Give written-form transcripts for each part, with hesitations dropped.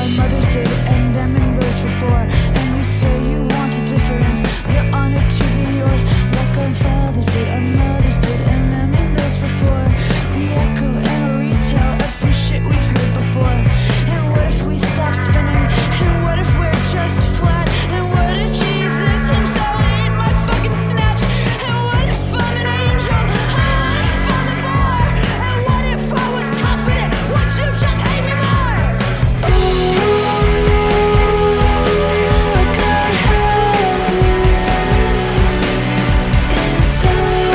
our mothers did, and them and those before. And you say you want a difference, you're honored to be yours, like our fathers did, our mothers did, and them and those before. The echo and a retell of some shit we've heard before. And what if we stop spinning? And what if we're just flat? And what if Jesus himself ate my fucking snatch? And what if I'm an angel? And what if I'm a bar? And what if I was confident? Would you just hate me more? Like I had inside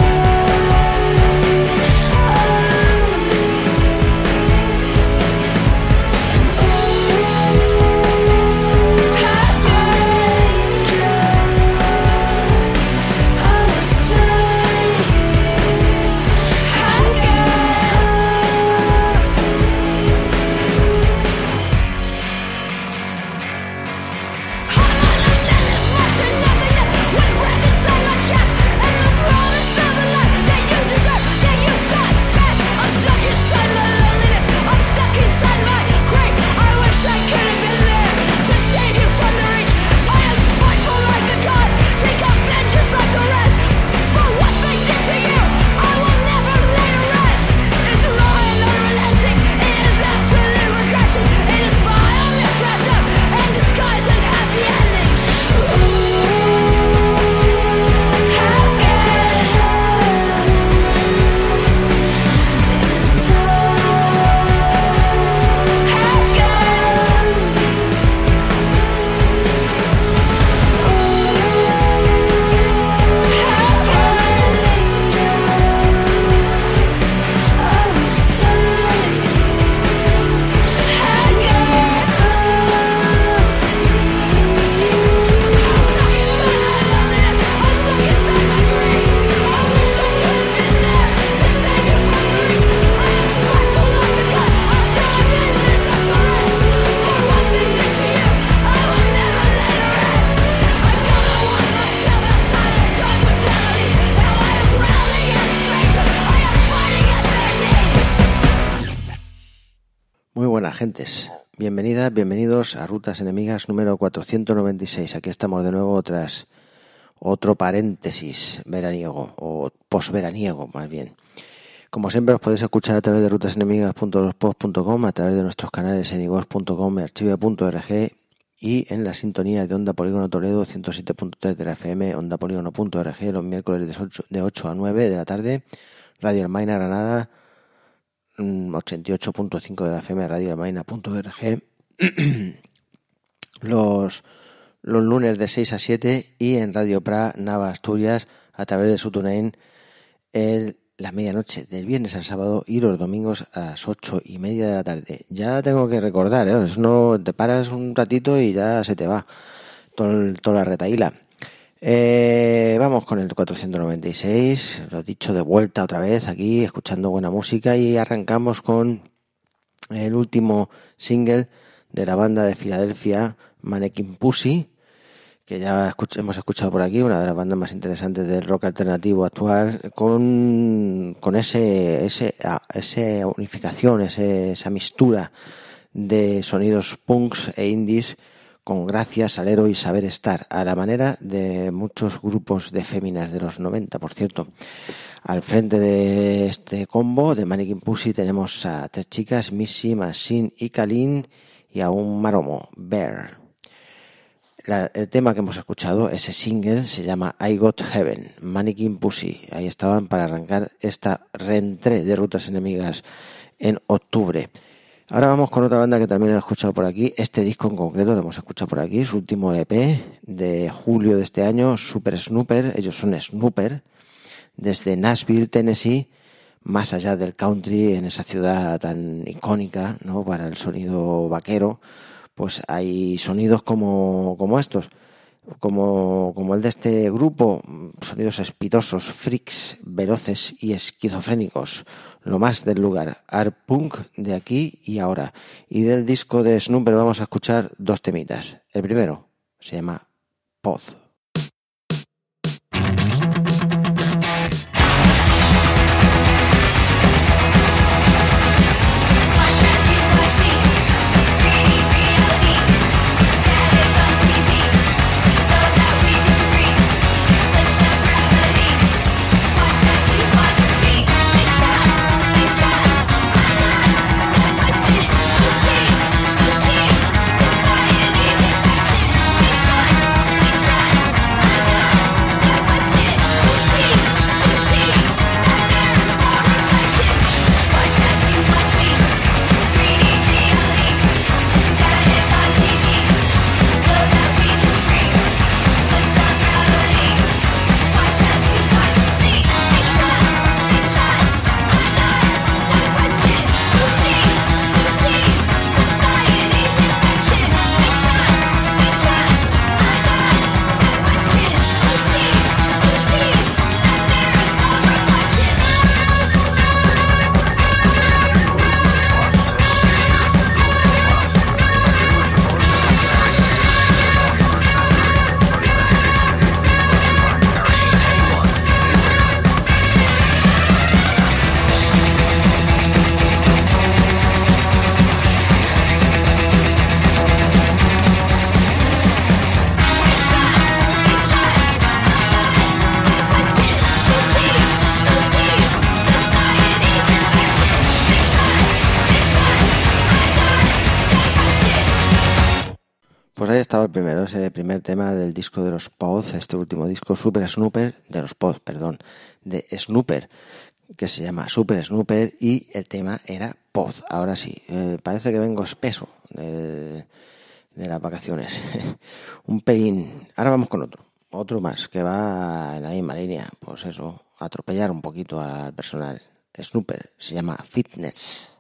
gentes, bienvenidas, bienvenidos a Rutas Enemigas número 496. Aquí estamos de nuevo tras otro paréntesis veraniego o posveraniego más bien. Como siempre os podéis escuchar a través de rutasenemigas.blogspot.com, a través de nuestros canales en iVoox.com y archive.org y en la sintonía de Onda Polígono Toledo 107.3 de la FM, ondapolígono.org los miércoles de 8 a 9 de la tarde, Radio Almaina Granada 88.5 de la FM, radioalmaina.org los lunes de 6 a 7 y en Radio Pra Nava Asturias a través de su TuneIn la medianoche del viernes al sábado y los domingos a las 8:30 de la tarde. Ya tengo que recordar, no te paras un ratito y ya se te va toda la retaíla. Vamos con el 496, lo dicho, de vuelta otra vez aquí, escuchando buena música, y arrancamos con el último single de la banda de Filadelfia, Mannequin Pussy, que ya hemos escuchado por aquí, una de las bandas más interesantes del rock alternativo actual, con esa unificación, esa mistura de sonidos punks e indies, con gracia, salero y saber estar, a la manera de muchos grupos de féminas de los 90, por cierto. Al frente de este combo de Mannequin Pussy tenemos a tres chicas, Missy, Maxine y Kalin, y a un maromo, Bear. El tema que hemos escuchado, ese single, se llama I Got Heaven, Mannequin Pussy. Ahí estaban para arrancar esta reentrée de Rutas Enemigas en octubre. Ahora vamos con otra banda que también he escuchado por aquí. Este disco en concreto lo hemos escuchado por aquí, su último EP de julio de este año, Super Snooper. Ellos son Snooper, desde Nashville, Tennessee, más allá del country, en esa ciudad tan icónica, ¿no?, para el sonido vaquero. Pues hay sonidos como estos, como el de este grupo, sonidos espitosos, freaks, veloces y esquizofrénicos, lo más del lugar, art punk de aquí y ahora. Y del disco de Snooper vamos a escuchar dos temitas. El primero se llama Pod. Watch as you watch me, pretty Pues ahí estaba el primero, ese primer tema del disco de los Pod, este último disco Super Snooper, de los Pod, perdón, de Snooper, que se llama Super Snooper y el tema era Pod. Ahora sí, parece que vengo espeso de las vacaciones, un pelín. Ahora vamos con otro más que va en la misma línea, pues eso, atropellar un poquito al personal. Snooper, se llama Fitness.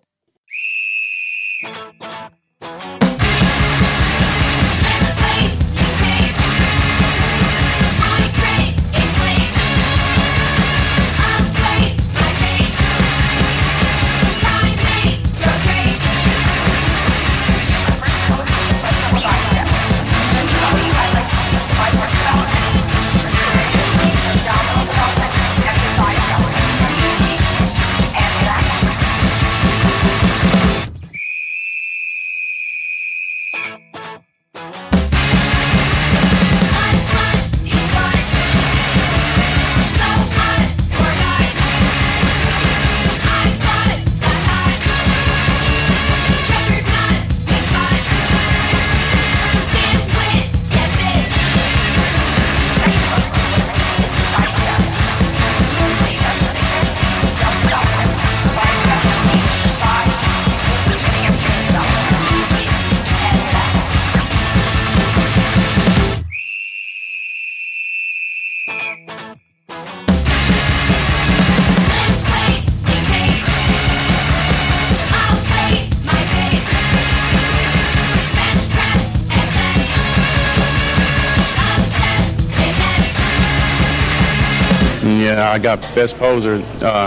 Yeah, I got best poser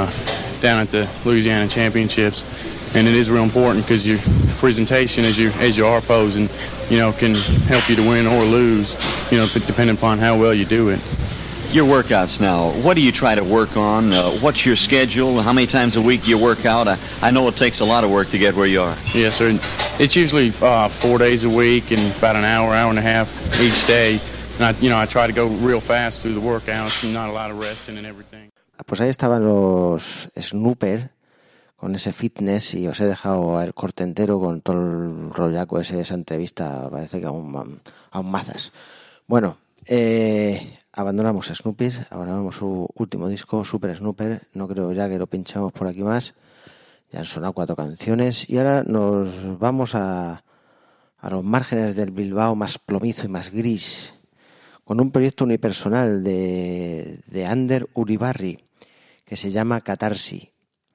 down at the Louisiana Championships, and it is real important because your presentation as you are posing, can help you to win or lose, depending upon how well you do it. Your workouts now, what do you try to work on? What's your schedule? How many times a week do you work out? I know it takes a lot of work to get where you are. Yes, sir. It's usually 4 days a week and about an hour and a half each day. And I try to go real fast through the workouts and not a lot of resting and everything. Pues ahí estaban los Snooper con ese Fitness y os he dejado el corte entero con todo el rollaco esa entrevista, parece que aún mazas. Bueno, abandonamos a Snoopy, abandonamos su último disco, Super Snooper, no creo ya que lo pinchamos por aquí más, ya han sonado 4 canciones y ahora nos vamos a los márgenes del Bilbao más plomizo y más gris, con un proyecto unipersonal de Ander Uribarri que se llama Catarsi.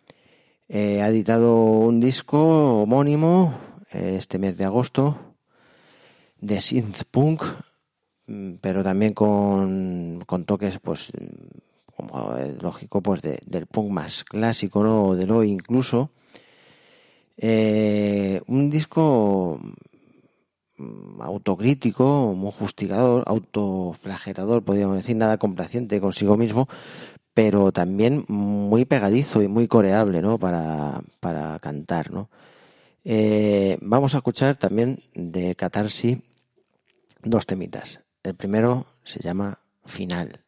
Ha editado un disco homónimo este mes de agosto de synth punk, pero también con toques, pues como es lógico, pues del punk más clásico, ¿no? O del hoy incluso. Un disco autocrítico, muy fustigador, autoflagelador, podríamos decir, nada complaciente consigo mismo, pero también muy pegadizo y muy coreable, ¿no? Para cantar, ¿no? Vamos a escuchar también de Catarsi 2 temitas. El primero se llama Final.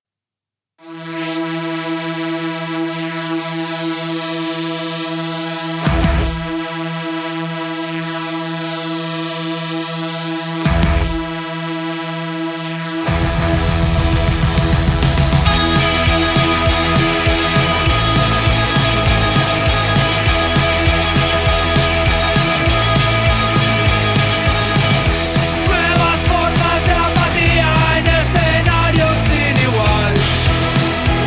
Nuevas formas de apatía en escenarios sin igual.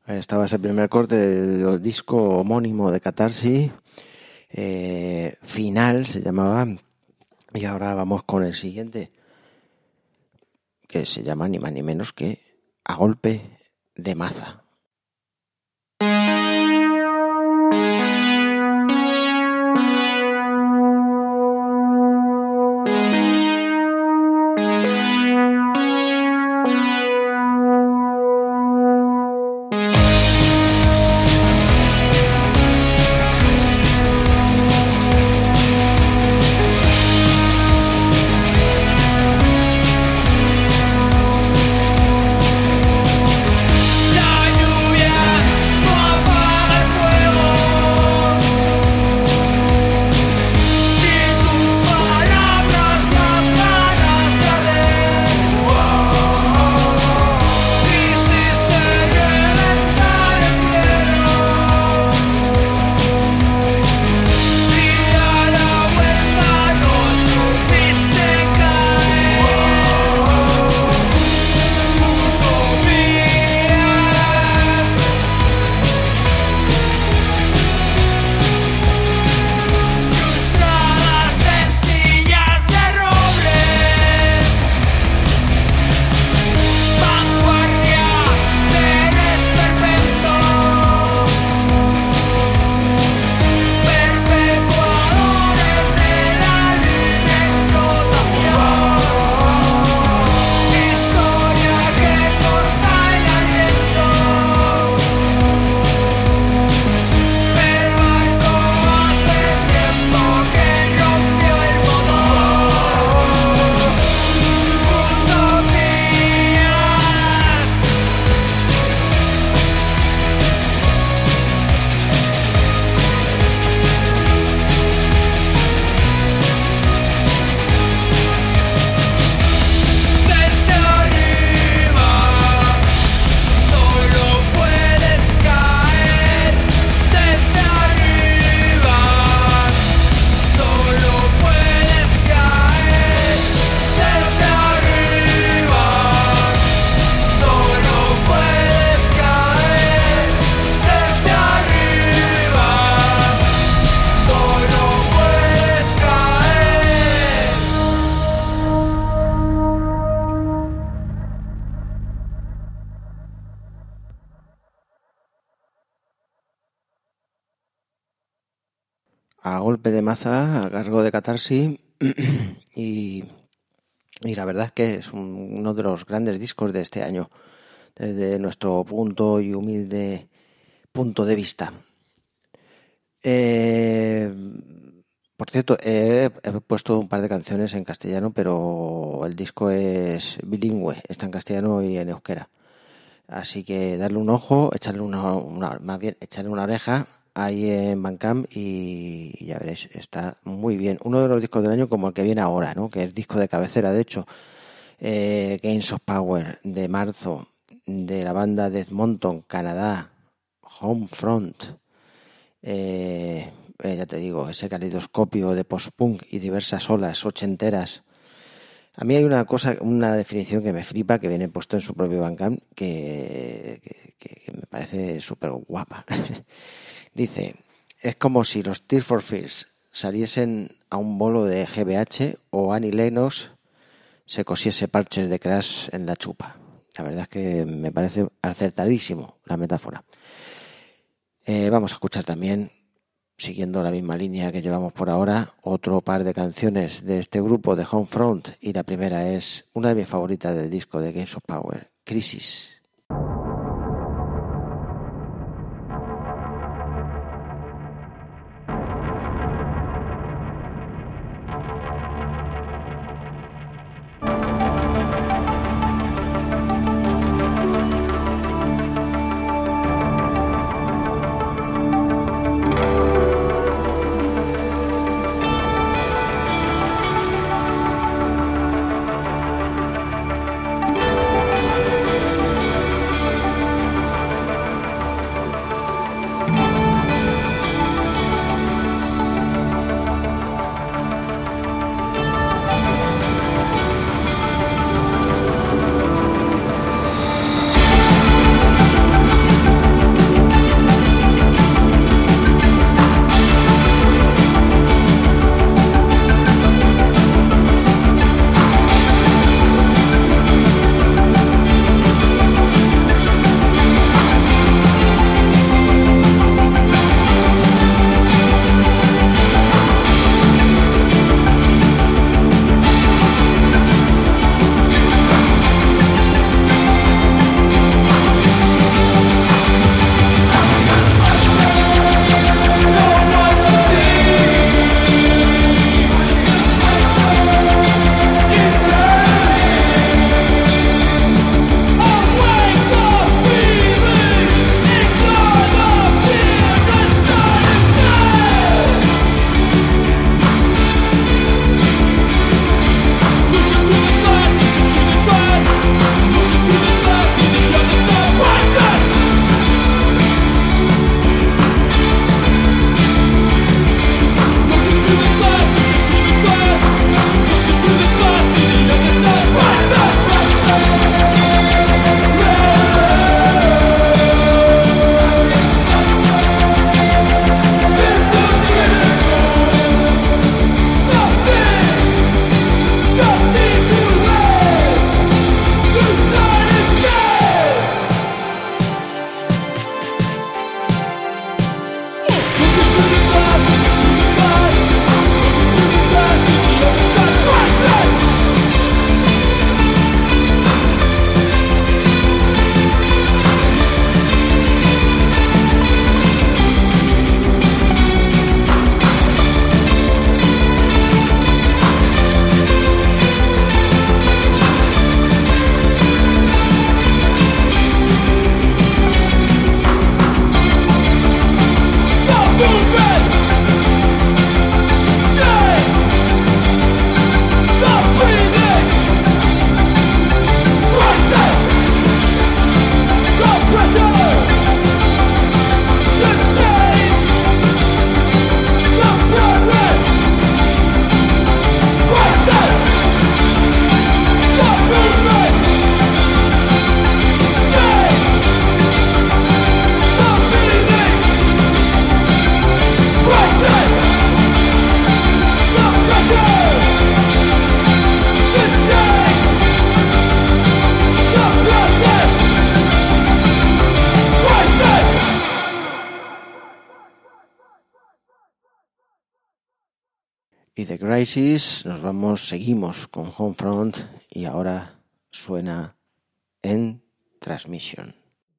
Estaba ese primer corte del disco homónimo de Catarsis, Final se llamaba, y ahora vamos con el siguiente, que se llama ni más ni menos que A golpe de maza. A golpe de maza, a cargo de Catarsis, y la verdad es que es uno de los grandes discos de este año, desde nuestro punto y humilde punto de vista. Por cierto, he puesto un par de canciones en castellano, pero el disco es bilingüe, está en castellano y en euskera. Así que darle un ojo, echarle una oreja ahí en Bandcamp y ya veréis, está muy bien. Uno de los discos del año como el que viene ahora, ¿no? Que es disco de cabecera, de hecho. Games of Power, de marzo, de la banda de Edmonton, Canadá, Homefront. Ya te digo, ese caleidoscopio de post-punk y diversas olas ochenteras. A mí hay una definición que me flipa, que viene puesto en su propio Bandcamp, que me parece súper guapa. Dice, es como si los Tears for Fears saliesen a un bolo de GBH o Annie Lennox se cosiese parches de Crash en la chupa. La verdad es que me parece acertadísimo la metáfora. Vamos a escuchar también, siguiendo la misma línea que llevamos por ahora, otro par de canciones de este grupo de Homefront, y la primera es una de mis favoritas del disco de Games of Power, Crisis. y The Crisis. Seguimos con Homefront y ahora suena en Transmission.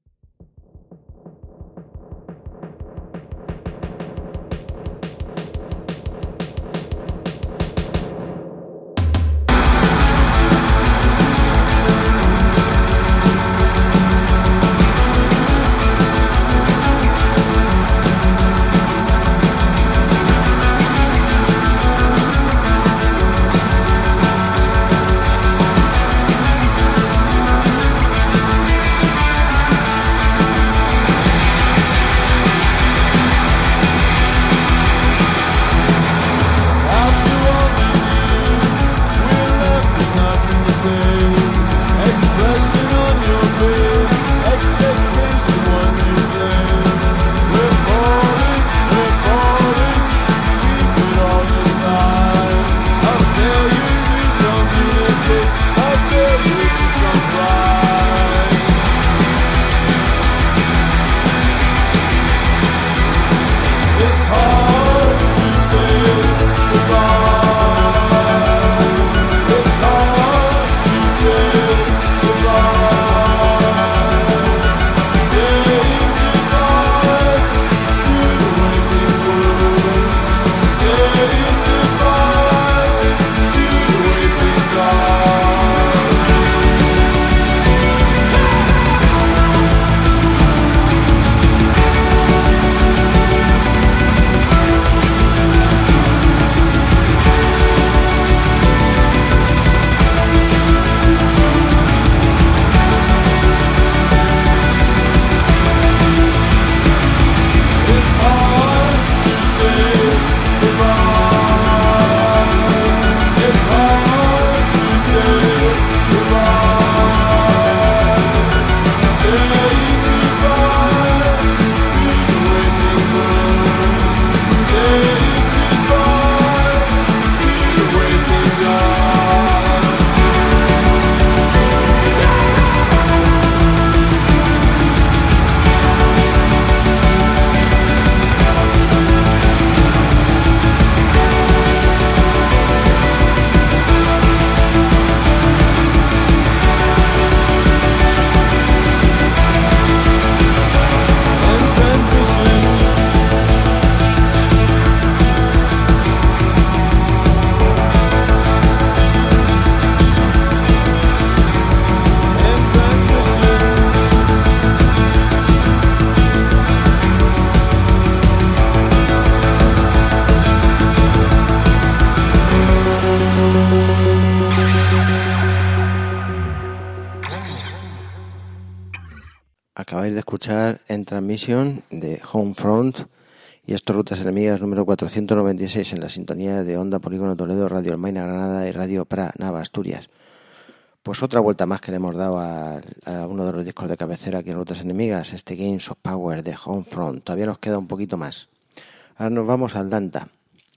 Acabáis de escuchar en Transmission de Homefront y esto Rutas Enemigas número 496 en la sintonía de Onda Polígono Toledo, Radio Almaina Granada y Radio Pra Nava Asturias. Pues otra vuelta más que le hemos dado a uno de los discos de cabecera aquí en Rutas Enemigas, este Games of Power de Homefront. Todavía nos queda un poquito más. Ahora nos vamos al Danta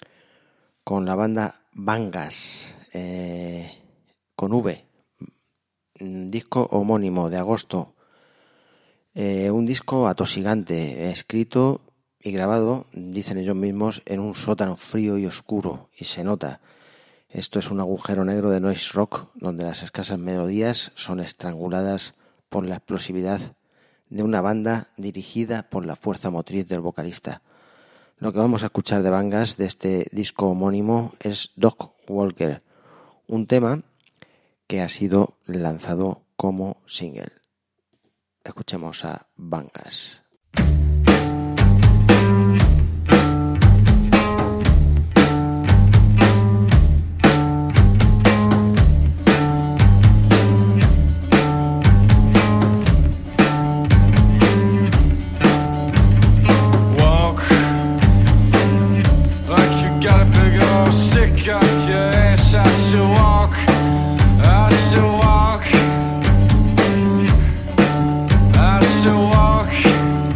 con la banda Bangas, con V, disco homónimo de agosto. Un disco atosigante, escrito y grabado, dicen ellos mismos, en un sótano frío y oscuro, y se nota. Esto es un agujero negro de noise rock, donde las escasas melodías son estranguladas por la explosividad de una banda dirigida por la fuerza motriz del vocalista. Lo que vamos a escuchar de Bangas de este disco homónimo es Dog Walker, un tema que ha sido lanzado como single. Escuchemos a Bangas. Walk like you got a big old stick up your ass. I should walk, I should walk, I should walk.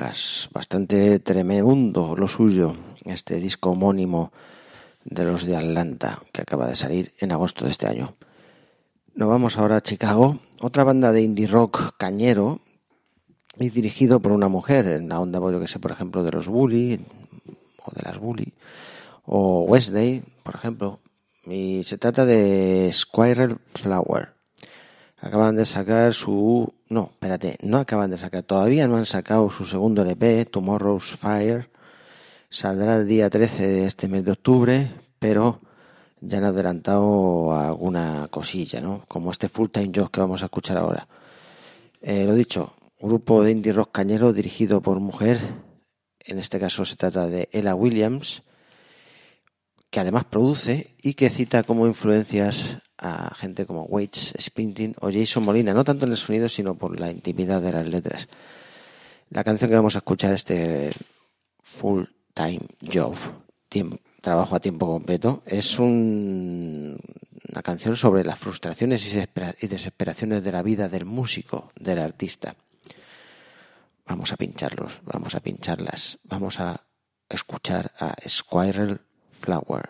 colegas. Bastante tremendo lo suyo, este disco homónimo de los de Atlanta, que acaba de salir en agosto de este año. Nos vamos ahora a Chicago, otra banda de indie rock cañero y dirigido por una mujer, en la onda, yo que sé, por ejemplo, de los Bully, o de las Bully, o Wednesday, por ejemplo. Y se trata de Squirrel Flower. Acaban de sacar todavía no han sacado su segundo LP, Tomorrow's Fire. Saldrá el día 13 de este mes de octubre, pero ya han adelantado alguna cosilla, ¿no? Como este Full Time Job que vamos a escuchar ahora. Lo dicho, grupo de indie rock cañero dirigido por mujer. En este caso se trata de Ella Williams, que además produce y que cita como influencias a gente como Waits, Springsteen o Jason Molina, no tanto en el sonido sino por la intimidad de las letras. La canción que vamos a escuchar, este Full Time Job, trabajo a tiempo completo, es una canción sobre las frustraciones y desesperaciones de la vida del músico, del artista. Vamos a pincharlas, vamos a escuchar a Squirrel Flower.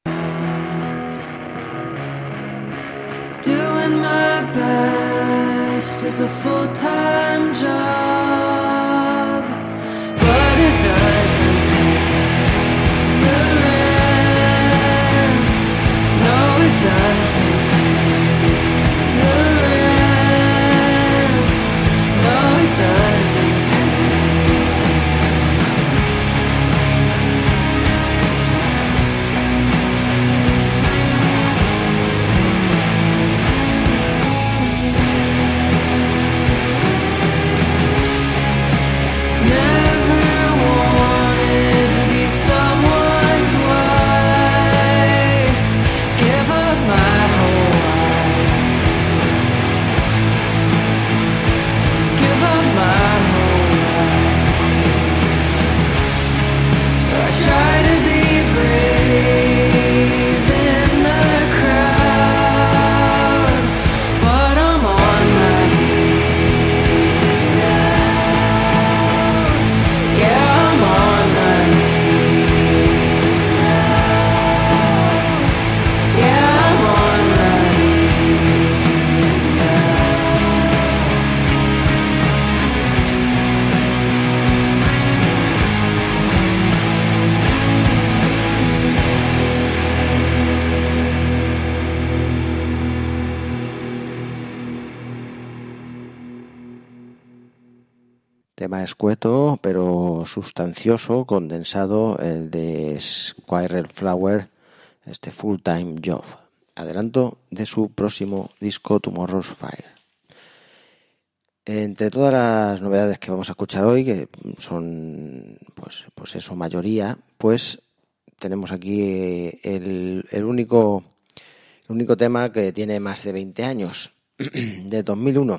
Doing my best is a full-time job, but it doesn't pay the rent. No, it doesn't pay the rent. No, it doesn't. Tema escueto pero sustancioso, condensado, el de Squirrel Flower, este Full Time Job, adelanto de su próximo disco Tomorrow's Fire. Entre todas las novedades que vamos a escuchar hoy, que son pues eso, mayoría, pues tenemos aquí el único tema que tiene más de 20 años, de 2001.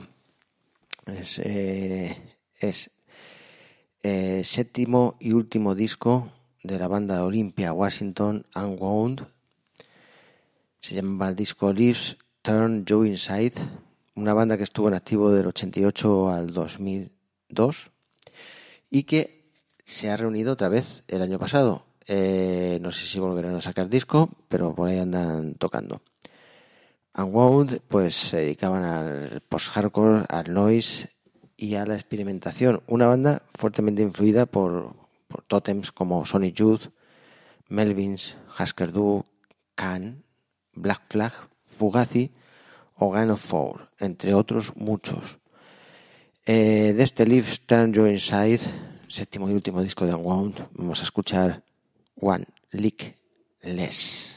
Es séptimo y último disco de la banda Olympia Washington Unwound. Se llama el disco Leaves Turn You Inside, una banda que estuvo en activo del 88 al 2002 y que se ha reunido otra vez el año pasado. No sé si volverán a sacar disco, pero por ahí andan tocando. Unwound pues se dedicaban al post-hardcore, al noise y a la experimentación. Una banda fuertemente influida por tótems como Sonic Youth, Melvins, Husker Du, Can, Black Flag, Fugazi o Gang of Four, entre otros muchos. De este Leaves Turn You Inside, séptimo y último disco de Unwound, vamos a escuchar One Lick Less.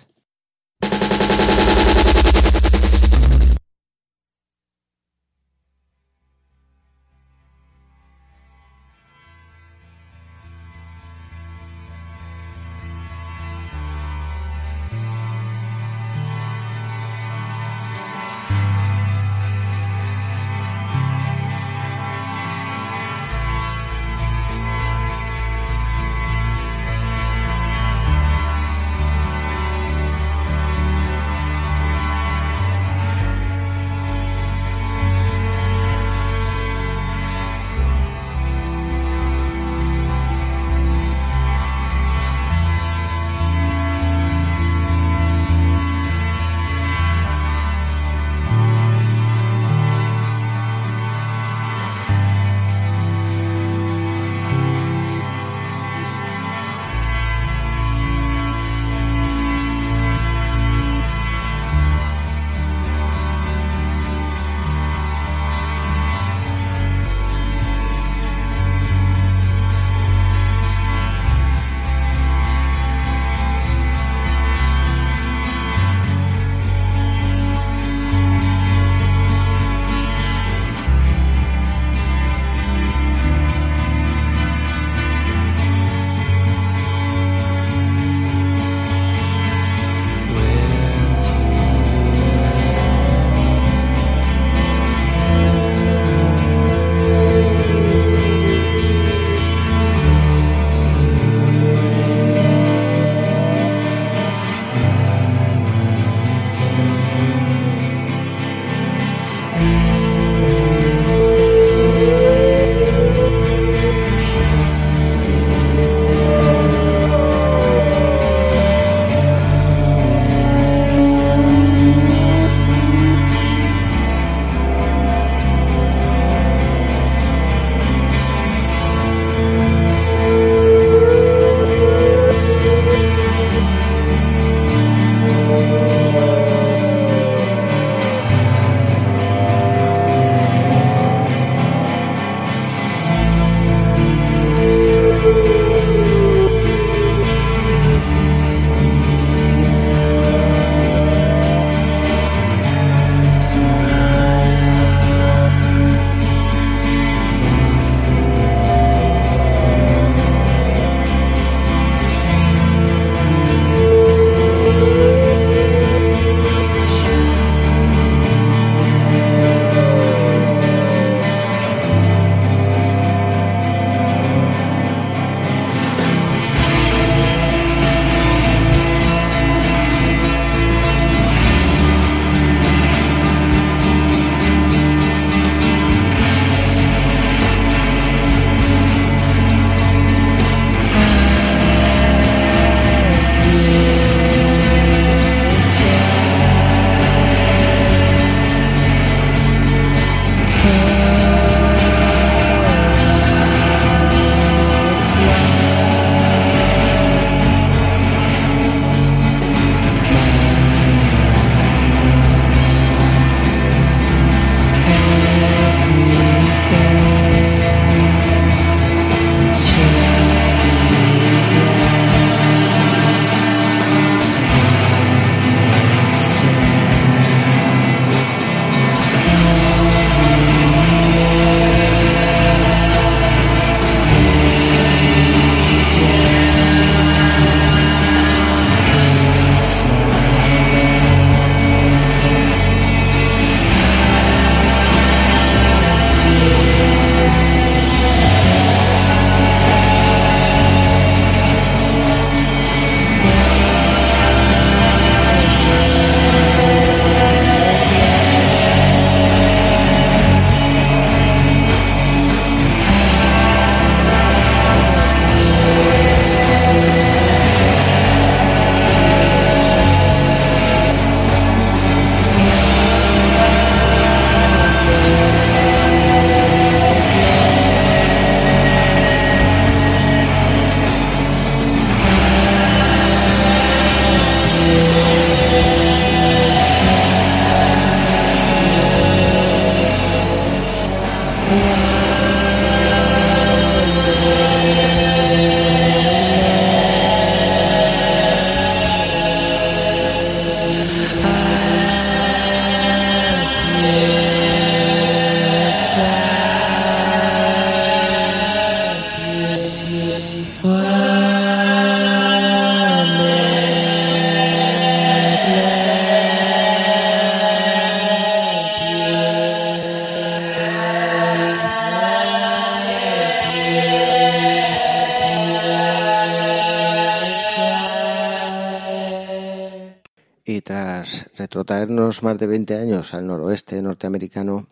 Y tras retrotraernos más de 20 años al noroeste norteamericano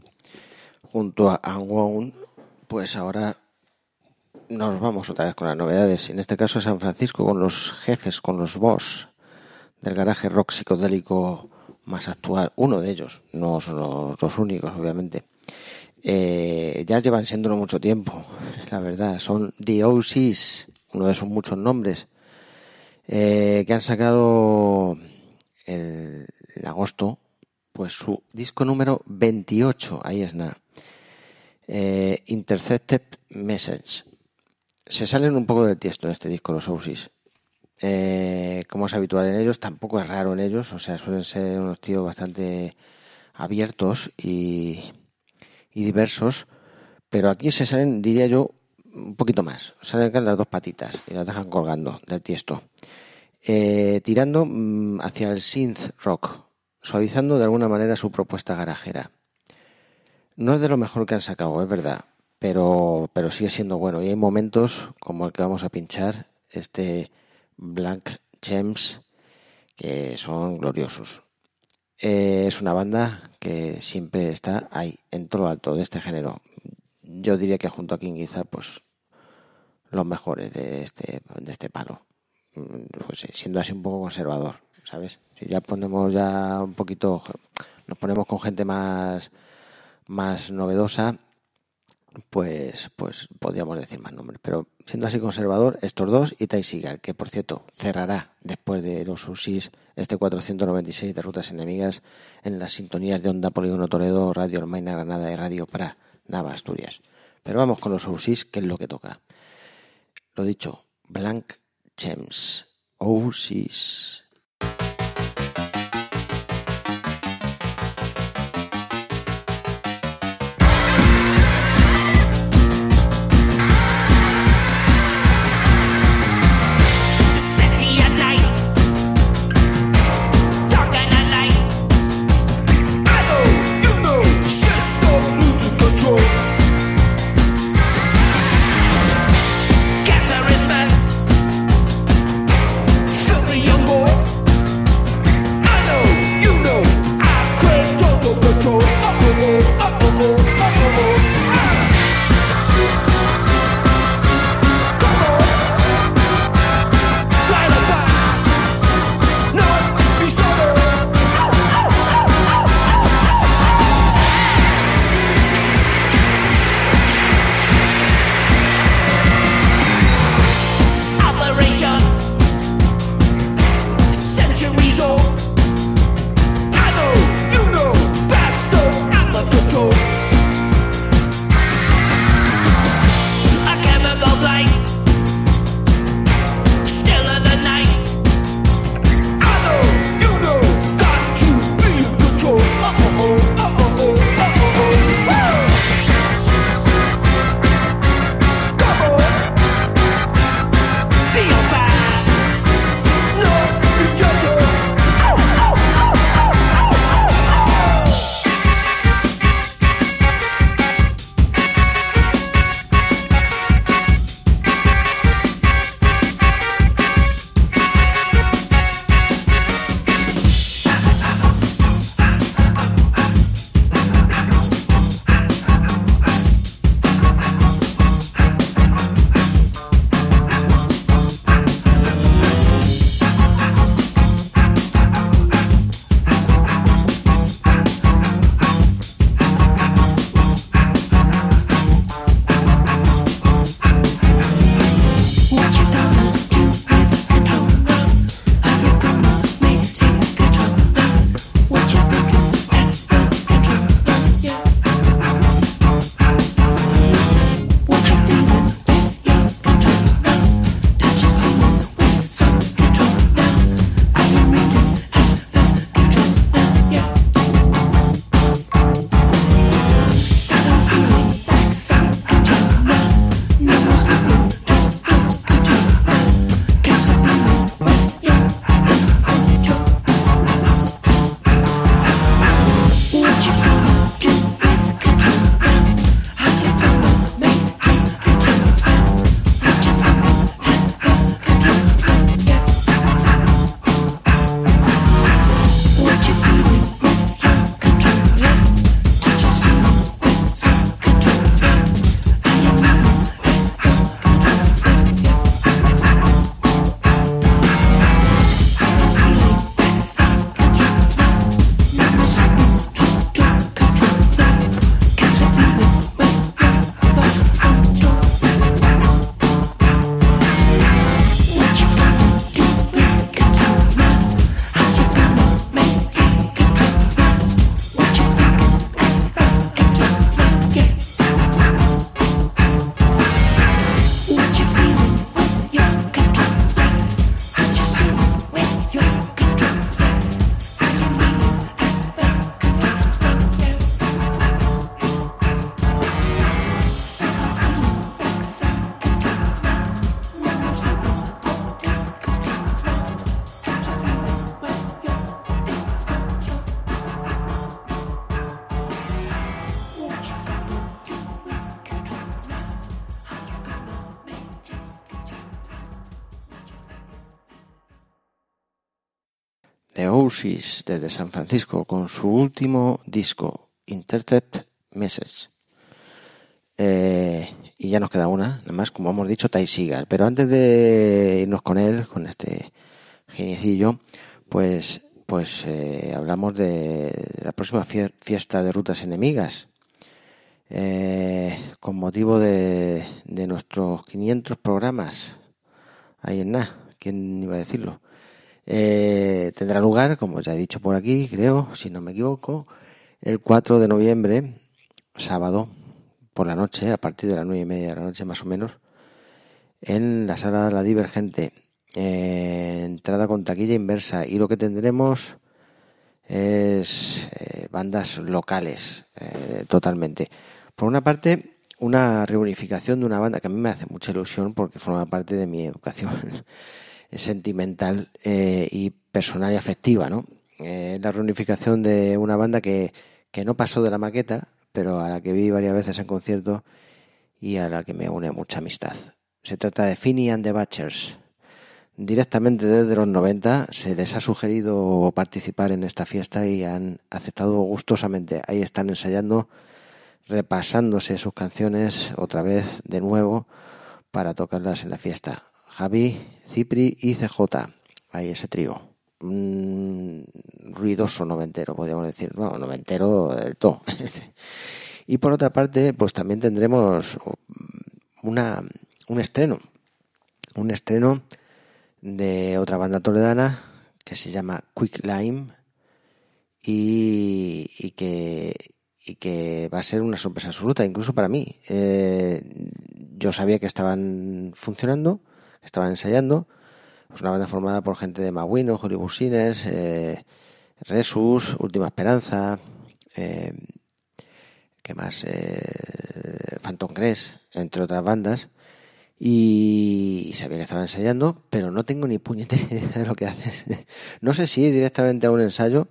junto a Unwound, pues ahora nos vamos otra vez con las novedades. En este caso a San Francisco, con los jefes, con los boss del garaje rock psicodélico más actual. Uno de ellos, no son los únicos, obviamente. Ya llevan siéndolo mucho tiempo, la verdad. Son The OCs, uno de sus muchos nombres, que han sacado en agosto pues su disco número 28, ahí es nada. Intercepted Message. Se salen un poco del tiesto en este disco los OCs. Como es habitual en ellos, tampoco es raro en ellos, o sea, suelen ser unos tíos bastante abiertos y diversos, pero aquí se salen, diría yo, un poquito más. Salen las dos patitas y las dejan colgando del tiesto, tirando hacia el synth rock, suavizando de alguna manera su propuesta garajera. No es de lo mejor que han sacado, es verdad, pero sigue siendo bueno, y hay momentos como el que vamos a pinchar, este Blank Gems, que son gloriosos. Es una banda que siempre está ahí, en todo lo alto de este género. Yo diría que junto a King Gizzard, pues los mejores de este palo. Pues siendo así un poco conservador, ¿sabes? Si ya ponemos ya un poquito, nos ponemos con gente más novedosa, pues podríamos decir más nombres, pero siendo así conservador, estos dos y Ty Segall, que por cierto cerrará después de los UCs este 496 de Rutas Enemigas en las sintonías de Onda Polígono Toledo, Radio Almaina Granada y Radio Pra Nava Asturias. Pero vamos con los UCs, que es lo que toca. Lo dicho, Blank Gems, OCs. Young boy The Oasis desde San Francisco con su último disco, Intercept Message. Y ya nos queda una, nada más, como hemos dicho, Ty Segall. Pero antes de irnos con él, con este geniecillo, pues hablamos de la próxima fiesta de Rutas Enemigas. Con motivo de nuestros 500 programas. Ahí en nada, ¿quién iba a decirlo? Tendrá lugar, como ya he dicho por aquí, creo, si no me equivoco, el 4 de noviembre, sábado, por la noche, a partir de las 9:30 de la noche más o menos, en la sala La Divergente. Entrada con taquilla inversa, y lo que tendremos es bandas locales, totalmente. Por una parte, una reunificación de una banda que a mí me hace mucha ilusión porque forma parte de mi educación sentimental y personal y afectiva, ¿no? La reunificación de una banda que no pasó de la maqueta, pero a la que vi varias veces en concierto y a la que me une mucha amistad. Se trata de Finny and the Butchers. Directamente desde los 90 se les ha sugerido participar en esta fiesta y han aceptado gustosamente. Ahí están ensayando, repasándose sus canciones otra vez de nuevo para tocarlas en la fiesta. Javi, Cipri y CJ. Ahí ese trío. Ruidoso noventero, podríamos decir. Bueno, noventero del todo. Y por otra parte, pues también tendremos un estreno. Un estreno de otra banda toledana que se llama Quick Lime y que va a ser una sorpresa absoluta, incluso para mí. Yo sabía que estaban funcionando, que estaban ensayando. Es una banda formada por gente de Maguino, Hollywood Sinners, Resus, Última Esperanza, ¿qué más? Phantom Crest, entre otras bandas. Y sabía que estaban ensayando, pero no tengo ni puñetera idea de lo que hacen. No sé si ir directamente a un ensayo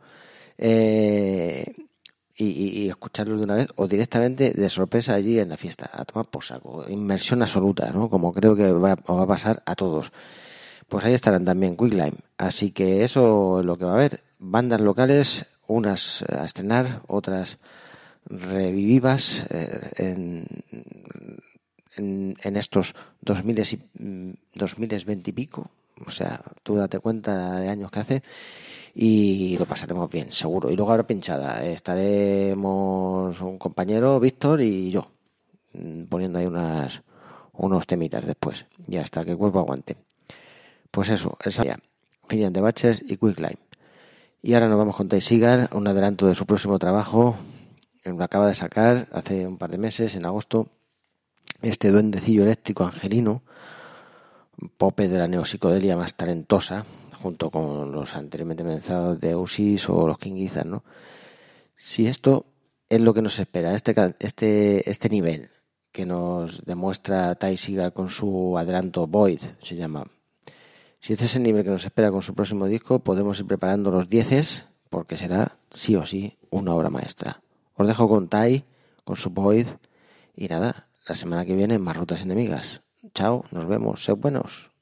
y escucharlos de una vez, o directamente de sorpresa allí en la fiesta, a tomar por saco, inmersión absoluta, ¿no? Como creo que va a pasar a todos. Pues ahí estarán también Quick Lime. Así que eso es lo que va a haber. Bandas locales, unas a estrenar, otras revivivas en estos 2020 y pico. O sea, tú date cuenta de años que hace y lo pasaremos bien, seguro. Y luego habrá pinchada. Estaremos un compañero, Víctor, y yo, poniendo ahí unos temitas después. Y hasta que el cuerpo aguante. Pues eso, esa ya. Finny and the Butchers y Quick Lime. Y ahora nos vamos con Ty Segall, un adelanto de su próximo trabajo. Lo acaba de sacar hace un par de meses, en agosto. Este duendecillo eléctrico angelino, pope de la neopsicodelia más talentosa, junto con los anteriormente mencionados de Oasis o los King Gizzard, ¿no? Si esto es lo que nos espera, este nivel que nos demuestra Ty Segall con su adelanto Void, se llama. Si este es el nivel que nos espera con su próximo disco, podemos ir preparando los 10s, porque será sí o sí una obra maestra. Os dejo con Ty, con su Void, y nada, la semana que viene más Rutas Enemigas. Chao, nos vemos, sed buenos.